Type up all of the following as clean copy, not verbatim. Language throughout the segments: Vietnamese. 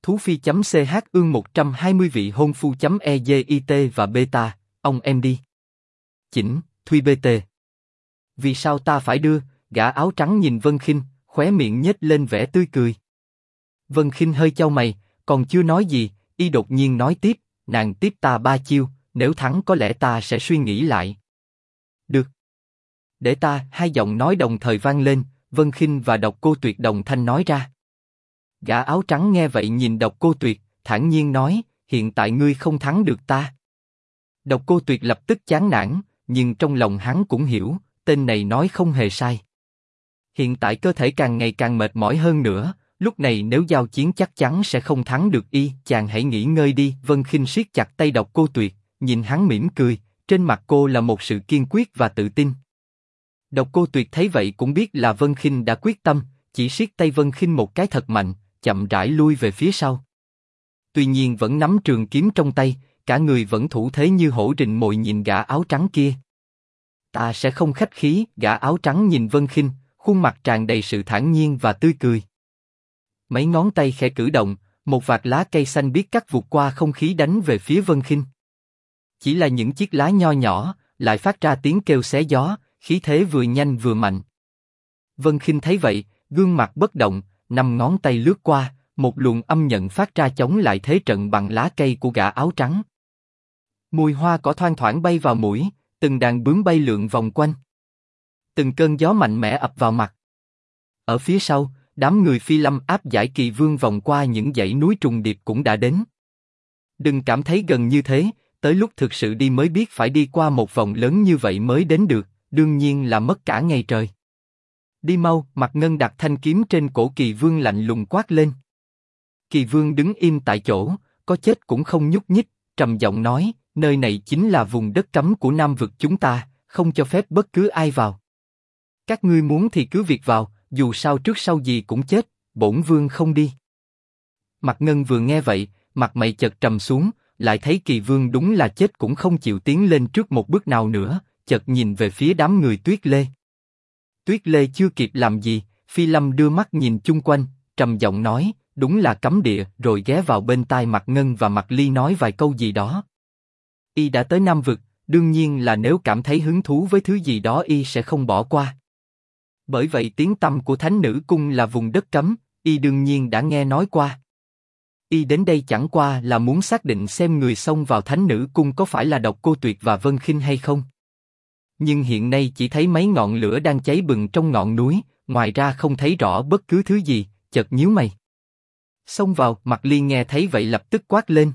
Thú Phi.ch ương 120 vị hôn phu.ezit và beta, ông em đi. Chỉnh, Thuy BT. Vì sao ta phải đưa? Gã áo trắng nhìn Vân Khinh, khóe miệng nhếch lên vẻ tươi cười. Vân Khinh hơi chau mày, còn chưa nói gì, y đột nhiên nói tiếp, nàng tiếp ta 3 chiêu, nếu thắng có lẽ ta sẽ suy nghĩ lại. Được. Để ta, hai giọng nói đồng thời vang lên, Vân Khinh và Độc Cô Tuyệt đồng thanh nói ra. Gã áo trắng nghe vậy nhìn Độc Cô Tuyệt, thản nhiên nói, hiện tại ngươi không thắng được ta. Độc Cô Tuyệt lập tức chán nản, nhưng trong lòng hắn cũng hiểu, tên này nói không hề sai. Hiện tại cơ thể càng ngày càng mệt mỏi hơn nữa, lúc này nếu giao chiến chắc chắn sẽ không thắng được y. Chàng hãy nghỉ ngơi đi. Vân Khinh siết chặt tay Độc Cô Tuyệt, nhìn hắn mỉm cười, trên mặt cô là một sự kiên quyết và tự tin. Độc Cô Tuyệt thấy vậy cũng biết là Vân Khinh đã quyết tâm, chỉ siết tay Vân Khinh một cái thật mạnh, chậm rãi lui về phía sau. Tuy nhiên vẫn nắm trường kiếm trong tay, cả người vẫn thủ thế như hổ rình mồi nhìn gã áo trắng kia. Ta sẽ không khách khí. Gã áo trắng nhìn Vân Khinh, khuôn mặt tràn đầy sự thản nhiên và tươi cười. Mấy ngón tay khẽ cử động, một vạt lá cây xanh biếc cắt vụt qua không khí đánh về phía Vân Khinh. Chỉ là những chiếc lá nho nhỏ, lại phát ra tiếng kêu xé gió, khí thế vừa nhanh vừa mạnh. Vân Khinh thấy vậy, gương mặt bất động, 5 ngón tay lướt qua, một luồng âm nhận phát ra chống lại thế trận bằng lá cây của gã áo trắng. Mùi hoa cỏ thoang thoảng bay vào mũi, từng đàn bướm bay lượn vòng quanh. Từng cơn gió mạnh mẽ ập vào mặt. Ở phía sau, đám người Phi Lâm áp giải Kỳ Vương vòng qua những dãy núi trùng điệp cũng đã đến. Đừng cảm thấy gần như thế, tới lúc thực sự đi mới biết phải đi qua một vòng lớn như vậy mới đến được, đương nhiên là mất cả ngày trời. Đi mau. Mạc Ngân đặt thanh kiếm trên cổ Kỳ Vương lạnh lùng quát lên. Kỳ Vương đứng im tại chỗ, có chết cũng không nhúc nhích, trầm giọng nói, nơi này chính là vùng đất cấm của Nam vực chúng ta, không cho phép bất cứ ai vào. Các ngươi muốn thì cứ việc vào, dù sao trước sau gì cũng chết, bổn vương không đi. Mạc Ngân vừa nghe vậy, mặt mày chợt trầm xuống, lại thấy Kỳ Vương đúng là chết cũng không chịu tiến lên trước một bước nào nữa, chợt nhìn về phía đám người Tuyết Lê. Tuyết Lê chưa kịp làm gì, Phi Lâm đưa mắt nhìn chung quanh, trầm giọng nói, đúng là cấm địa, rồi ghé vào bên tai Mạc Ngân và Mạc Ly nói vài câu gì đó. Y đã tới Nam vực, đương nhiên là nếu cảm thấy hứng thú với thứ gì đó y sẽ không bỏ qua. Bởi vậy tiếng tăm của Thánh Nữ Cung là vùng đất cấm, y đương nhiên đã nghe nói qua. Y đến đây chẳng qua là muốn xác định xem người xông vào Thánh Nữ Cung có phải là Độc Cô Tuyệt và Vân Khinh hay không. Nhưng hiện nay chỉ thấy mấy ngọn lửa đang cháy bừng trong ngọn núi, ngoài ra không thấy rõ bất cứ thứ gì, chợt nhíu mày. Xông vào. Mạc Ly nghe thấy vậy lập tức quát lên.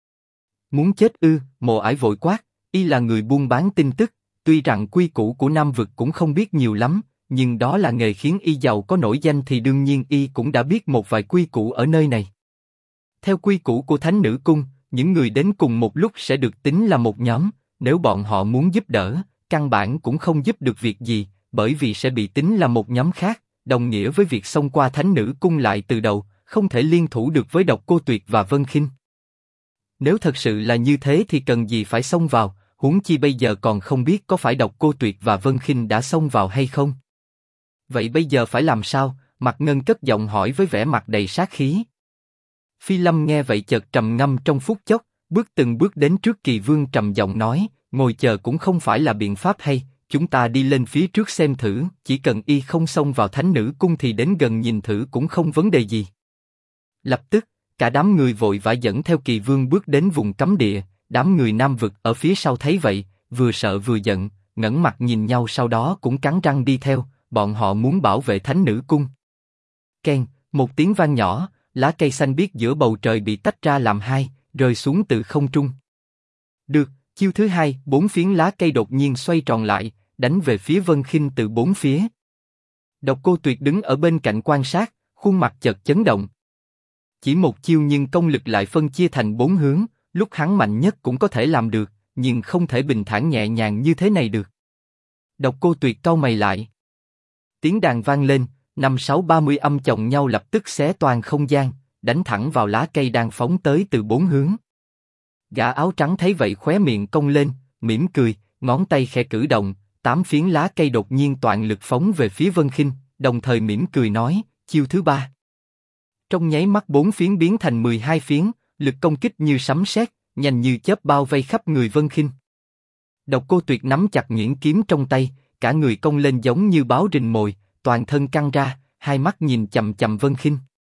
Muốn chết ư? Mộ Ải vội quát, y là người buôn bán tin tức, tuy rằng quy củ của Nam vực cũng không biết nhiều lắm, nhưng đó là nghề khiến y giàu có nổi danh thì đương nhiên y cũng đã biết một vài quy củ ở nơi này. Theo quy củ của Thánh Nữ Cung, những người đến cùng một lúc sẽ được tính là một nhóm, nếu bọn họ muốn giúp đỡ, căn bản cũng không giúp được việc gì, bởi vì sẽ bị tính là một nhóm khác, đồng nghĩa với việc xông qua Thánh Nữ Cung lại từ đầu, không thể liên thủ được với Độc Cô Tuyệt và Vân Khinh. Nếu thật sự là như thế thì cần gì phải xông vào, huống chi bây giờ còn không biết có phải Độc Cô Tuyệt và Vân Khinh đã xông vào hay không. Vậy bây giờ phải làm sao? Mạc Ngân cất giọng hỏi với vẻ mặt đầy sát khí. Phi Lâm nghe vậy chợt trầm ngâm trong phút chốc, bước từng bước đến trước Kỳ Vương trầm giọng nói, ngồi chờ cũng không phải là biện pháp hay, chúng ta đi lên phía trước xem thử, chỉ cần y không xông vào Thánh Nữ Cung thì đến gần nhìn thử cũng không vấn đề gì. Lập tức, cả đám người vội vã dẫn theo Kỳ Vương bước đến vùng cấm địa, đám người Nam vực ở phía sau thấy vậy, vừa sợ vừa giận, ngẩng mặt nhìn nhau sau đó cũng cắn răng đi theo, bọn họ muốn bảo vệ Thánh Nữ Cung. Keng, một tiếng vang nhỏ, lá cây xanh biếc giữa bầu trời bị tách ra làm hai, rơi xuống từ không trung. Được, chiêu thứ hai, 4 phiến lá cây đột nhiên xoay tròn lại, đánh về phía Vân Khinh từ 4 phía. Độc Cô Tuyệt đứng ở bên cạnh quan sát, khuôn mặt chợt chấn động. Chỉ một chiêu nhưng công lực lại phân chia thành 4 hướng, lúc hắn mạnh nhất cũng có thể làm được, nhưng không thể bình thản nhẹ nhàng như thế này được. Độc Cô Tuyệt cau mày lại. Tiếng đàn vang lên, 5-6-30 âm chồng nhau lập tức xé toàn không gian, đánh thẳng vào lá cây đang phóng tới từ 4 hướng. Gã áo trắng thấy vậy khóe miệng cong lên, mỉm cười, ngón tay khẽ cử động, 8 phiến lá cây đột nhiên toàn lực phóng về phía Vân Khinh, đồng thời mỉm cười nói, chiêu thứ ba. Trong nháy mắt 4 phiến biến thành 12 phiến, lực công kích như sấm sét, nhanh như chớp bao vây khắp người Vân Khinh. Độc Cô Tuyệt nắm chặt nhuyễn kiếm trong tay, cả người cong lên giống như báo rình mồi, toàn thân căng ra, hai mắt nhìn chằm chằm Vân Khinh.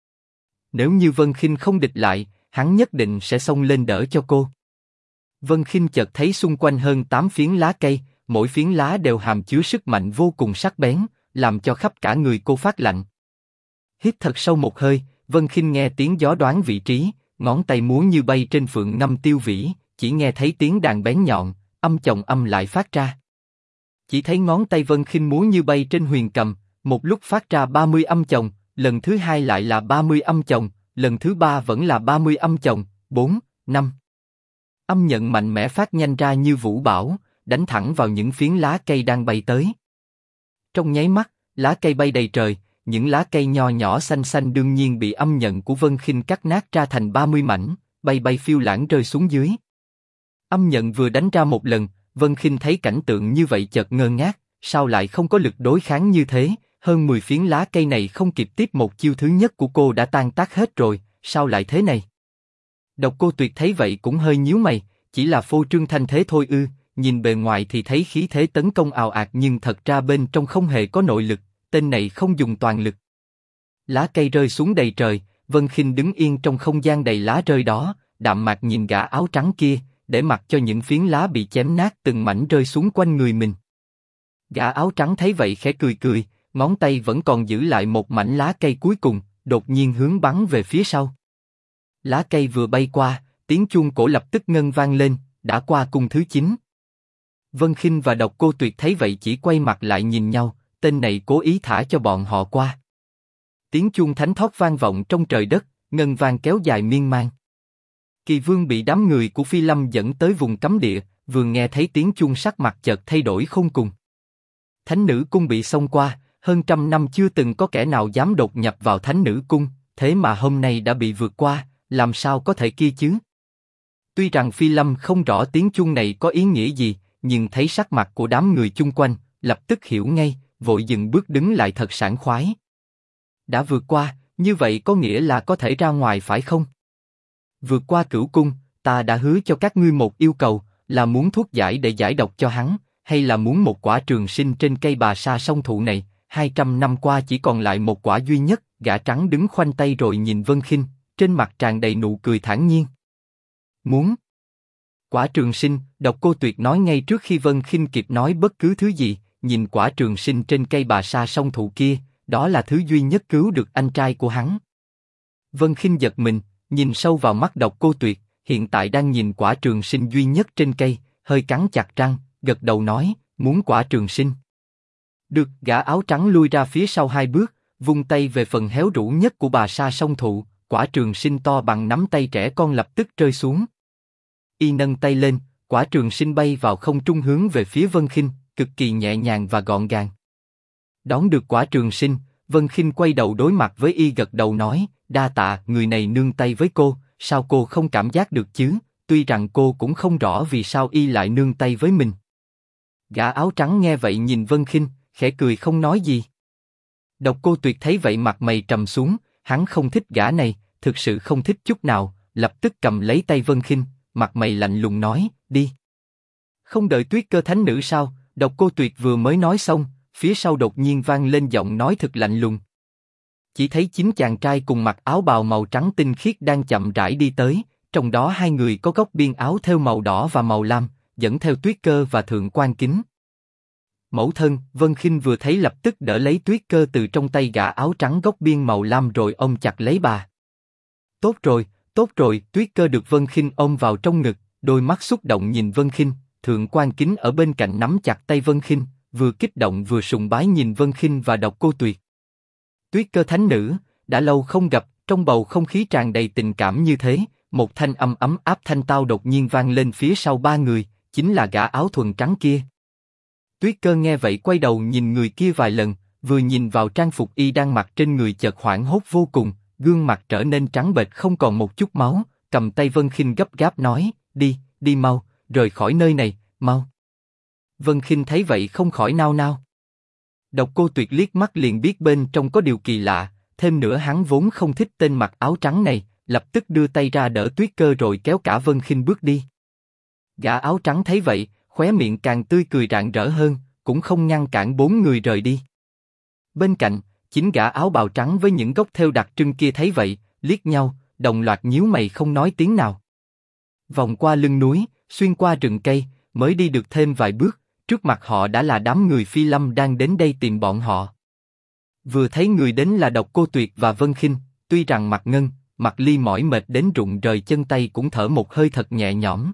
Nếu như Vân Khinh không địch lại, hắn nhất định sẽ xông lên đỡ cho cô. Vân Khinh chợt thấy xung quanh hơn 8 phiến lá cây, mỗi phiến lá đều hàm chứa sức mạnh vô cùng sắc bén, làm cho khắp cả người cô phát lạnh. Hít thật sâu một hơi, Vân Khinh nghe tiếng gió đoán vị trí, ngón tay múa như bay trên phượng ngâm tiêu vĩ, chỉ nghe thấy tiếng đàn bén nhọn, âm chồng âm lại phát ra. Chỉ thấy ngón tay Vân Khinh múa như bay trên huyền cầm, một lúc phát ra 30 âm chồng, lần thứ hai lại là 30 âm chồng, lần thứ ba vẫn là 30 âm chồng, 4, 5. Âm nhận mạnh mẽ phát nhanh ra như vũ bão, đánh thẳng vào những phiến lá cây đang bay tới. Trong nháy mắt, lá cây bay đầy trời, những lá cây nho nhỏ xanh xanh đương nhiên bị âm nhận của Vân Khinh cắt nát ra thành 30 mảnh, bay bay phiêu lãng rơi xuống dưới. Âm nhận vừa đánh ra một lần, Vân Khinh thấy cảnh tượng như vậy chợt ngơ ngác, sao lại không có lực đối kháng như thế? Hơn 10 phiến lá cây này không kịp tiếp một chiêu thứ nhất của cô đã tan tác hết rồi, sao lại thế này? Độc Cô Tuyệt thấy vậy cũng hơi nhíu mày, chỉ là phô trương thanh thế thôi ư? Nhìn bề ngoài thì thấy khí thế tấn công ào ạt nhưng thật ra bên trong không hề có nội lực, tên này không dùng toàn lực. Lá cây rơi xuống đầy trời, Vân Khinh đứng yên trong không gian đầy lá rơi đó, đạm mạc nhìn gã áo trắng kia, để mặc cho những phiến lá bị chém nát từng mảnh rơi xuống quanh người mình. Gã áo trắng thấy vậy khẽ cười cười, ngón tay vẫn còn giữ lại một mảnh lá cây cuối cùng, đột nhiên hướng bắn về phía sau. Lá cây vừa bay qua, tiếng chuông cổ lập tức ngân vang lên, đã qua cung thứ 9. Vân Khinh và Độc Cô Tuyệt thấy vậy chỉ quay mặt lại nhìn nhau, tên này cố ý thả cho bọn họ qua. Tiếng chuông thánh thót vang vọng trong trời đất, ngân vang kéo dài miên man. Kỳ Vương bị đám người của Phi Lâm dẫn tới vùng cấm địa, vừa nghe thấy tiếng chuông sắc mặt chợt thay đổi khôn cùng. Thánh nữ cung bị xông qua, hơn trăm năm chưa từng có kẻ nào dám đột nhập vào thánh nữ cung, thế mà hôm nay đã bị vượt qua, làm sao có thể kia chứ? Tuy rằng Phi Lâm không rõ tiếng chuông này có ý nghĩa gì, nhưng thấy sắc mặt của đám người chung quanh, lập tức hiểu ngay, vội dừng bước đứng lại thật sảng khoái. Đã vượt qua, như vậy có nghĩa là có thể ra ngoài phải không? Vượt qua Cửu Cung, ta đã hứa cho các ngươi một yêu cầu, là muốn thuốc giải để giải độc cho hắn, hay là muốn một quả trường sinh trên cây bà sa song thụ này? 200 năm qua chỉ còn lại một quả duy nhất. Gã trắng đứng khoanh tay rồi nhìn Vân Khinh, trên mặt tràn đầy nụ cười thản nhiên. Muốn quả trường sinh? Độc Cô Tuyệt nói ngay trước khi Vân Khinh kịp nói bất cứ thứ gì. Nhìn quả trường sinh trên cây bà sa song thụ kia, đó là thứ duy nhất cứu được anh trai của hắn. Vân Khinh giật mình, nhìn sâu vào mắt Độc Cô Tuyệt, hiện tại đang nhìn quả trường sinh duy nhất trên cây, hơi cắn chặt răng, gật đầu nói, muốn quả trường sinh. Được. Gã áo trắng lui ra phía sau 2 bước, vung tay về phần héo rũ nhất của bà sa song thụ, quả trường sinh to bằng nắm tay trẻ con lập tức rơi xuống. Y nâng tay lên, quả trường sinh bay vào không trung hướng về phía Vân Khinh, cực kỳ nhẹ nhàng và gọn gàng. Đón được quả trường sinh, Vân Khinh quay đầu đối mặt với Y gật đầu nói, đa tạ. Người này nương tay với cô, sao cô không cảm giác được chứ? Tuy rằng cô cũng không rõ vì sao Y lại nương tay với mình. Gã áo trắng nghe vậy nhìn Vân Khinh, khẽ cười không nói gì. Độc Cô Tuyệt thấy vậy mặt mày trầm xuống, hắn không thích gã này, thực sự không thích chút nào, lập tức cầm lấy tay Vân Khinh, mặt mày lạnh lùng nói, đi. Không đợi Tuyết Cơ thánh nữ sao? Độc Cô Tuyệt vừa mới nói xong, phía sau đột nhiên vang lên giọng nói thật lạnh lùng. Chỉ thấy 9 chàng trai cùng mặc áo bào màu trắng tinh khiết đang chậm rãi đi tới, trong đó 2 người có góc biên áo thêu màu đỏ và màu lam, dẫn theo Tuyết Cơ và Thượng Quan Kính. Mẫu thân. Vân Khinh vừa thấy lập tức đỡ lấy Tuyết Cơ từ trong tay gã áo trắng góc biên màu lam rồi ôm chặt lấy bà. Tốt rồi, tốt rồi. Tuyết Cơ được Vân Khinh ôm vào trong ngực, đôi mắt xúc động nhìn Vân Khinh. Thượng Quan Kính ở bên cạnh nắm chặt tay Vân Khinh, vừa kích động vừa sùng bái nhìn Vân Khinh và Độc Cô Tuyệt. Tuyết Cơ thánh nữ, đã lâu không gặp. Trong bầu không khí tràn đầy tình cảm như thế, một thanh âm ấm áp thanh tao đột nhiên vang lên phía sau 3 người, chính là gã áo thuần trắng kia. Tuyết Cơ nghe vậy quay đầu nhìn người kia vài lần, vừa nhìn vào trang phục Y đang mặc trên người chợt hoảng hốt vô cùng, gương mặt trở nên trắng bệch không còn một chút máu, cầm tay Vân Khinh gấp gáp nói, đi, đi mau, rời khỏi nơi này, mau. Vân Khinh thấy vậy không khỏi nao nao. Độc Cô Tuyệt liếc mắt liền biết bên trong có điều kỳ lạ, thêm nữa hắn vốn không thích tên mặc áo trắng này, lập tức đưa tay ra đỡ Tuyết Cơ rồi kéo cả Vân Khinh bước đi. Gã áo trắng thấy vậy, khóe miệng càng tươi cười rạng rỡ hơn, cũng không ngăn cản bốn người rời đi. Bên cạnh, chính gã áo bào trắng với những gốc thêu đặc trưng kia thấy vậy, liếc nhau, đồng loạt nhíu mày không nói tiếng nào. Vòng qua lưng núi, xuyên qua rừng cây, mới đi được thêm vài bước, trước mặt họ đã là đám người Phi Lâm đang đến đây tìm bọn họ. Vừa thấy người đến là Độc Cô Tuyệt và Vân Khinh, tuy rằng Mạc Ngân, Mạc Ly mỏi mệt đến rụng rời chân tay cũng thở một hơi thật nhẹ nhõm.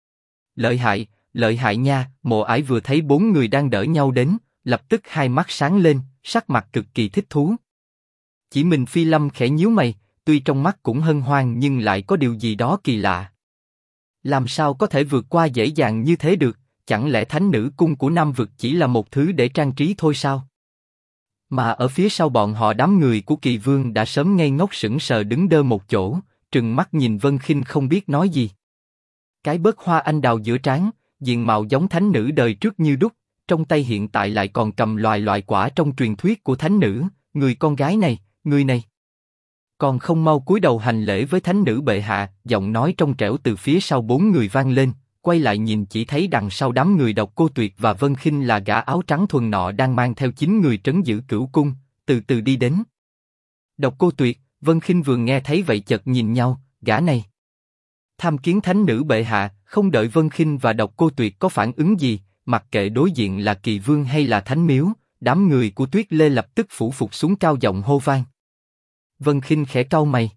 Lợi hại nha! Mộ Ải vừa thấy bốn người đang đỡ nhau đến, lập tức hai mắt sáng lên, sắc mặt cực kỳ thích thú. Chỉ mình Phi Lâm khẽ nhíu mày, tuy trong mắt cũng hân hoan nhưng lại có điều gì đó kỳ lạ. Làm sao có thể vượt qua dễ dàng như thế được? Chẳng lẽ thánh nữ cung của Nam Vực chỉ là một thứ để trang trí thôi sao? Mà ở phía sau bọn họ đám người của Kỳ Vương đã sớm ngây ngốc sững sờ đứng đơ một chỗ, trừng mắt nhìn Vân Khinh không biết nói gì. Cái bớt hoa anh đào giữa trán, diện mạo giống thánh nữ đời trước như đúc, trong tay hiện tại lại còn cầm loại quả trong truyền thuyết của thánh nữ, người con gái này, người này. Còn không mau cúi đầu hành lễ với thánh nữ bệ hạ, giọng nói trong trẻo từ phía sau bốn người vang lên, quay lại nhìn chỉ thấy đằng sau đám người Độc Cô Tuyệt và Vân Khinh là gã áo trắng thuần nọ đang mang theo 9 người trấn giữ Cửu Cung, từ từ đi đến. Độc Cô Tuyệt, Vân Khinh vừa nghe thấy vậy chợt nhìn nhau, gã này. Tham kiến thánh nữ bệ hạ, không đợi Vân Khinh và Độc Cô Tuyệt có phản ứng gì, mặc kệ đối diện là Kỳ Vương hay là Thánh Miếu, đám người của Tuyết Lê lập tức phủ phục xuống cao giọng hô vang. Vân Khinh khẽ cau mày.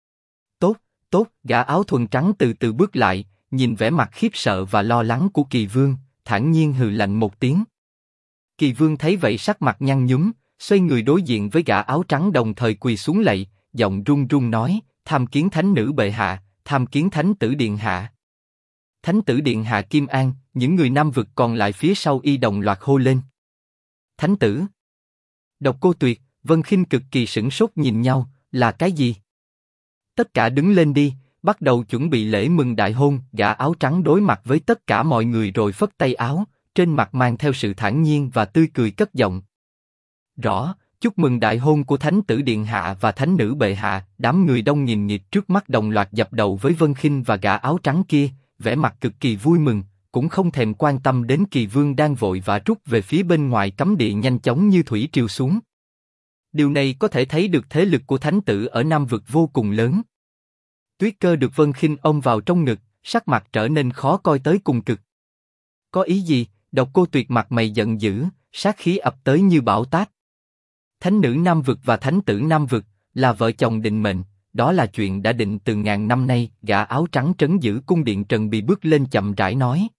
Tốt, gã áo thuần trắng từ từ bước lại, nhìn vẻ mặt khiếp sợ và lo lắng của Kỳ Vương, thản nhiên hừ lạnh một tiếng. Kỳ Vương thấy vậy sắc mặt nhăn nhúm, xoay người đối diện với gã áo trắng đồng thời quỳ xuống lạy, giọng run run nói: tham kiến thánh nữ bệ hạ, tham kiến thánh tử điện hạ. Thánh tử điện hạ Kim An, những người Nam Vực còn lại phía sau y đồng loạt hô lên. Thánh tử. Độc Cô Tuyệt, Vân Khinh cực kỳ sửng sốt nhìn nhau, là cái gì? Tất cả đứng lên đi, bắt đầu chuẩn bị lễ mừng đại hôn. Gã áo trắng đối mặt với tất cả mọi người rồi phất tay áo, trên mặt mang theo sự thản nhiên và tươi cười cất giọng. Rõ, chúc mừng đại hôn của thánh tử điện hạ và thánh nữ bệ hạ. Đám người đông nghìn nghịt trước mắt đồng loạt dập đầu với Vân Khinh và gã áo trắng kia, vẻ mặt cực kỳ vui mừng, cũng không thèm quan tâm đến Kỳ Vương đang vội vã rút về phía bên ngoài cấm địa nhanh chóng như thủy triều xuống. Điều này có thể thấy được thế lực của thánh tử ở Nam Vực vô cùng lớn. Tuyết Cơ được Vân Khinh ôm vào trong ngực, sắc mặt trở nên khó coi tới cùng cực. Có ý gì? Độc Cô Tuyệt mặt mày giận dữ, sát khí ập tới như bão táp. Thánh nữ Nam Vực và thánh tử Nam Vực là vợ chồng định mệnh, đó là chuyện đã định từ ngàn năm nay. Gã áo trắng trấn giữ cung điện Trần Bì bước lên chậm rãi nói,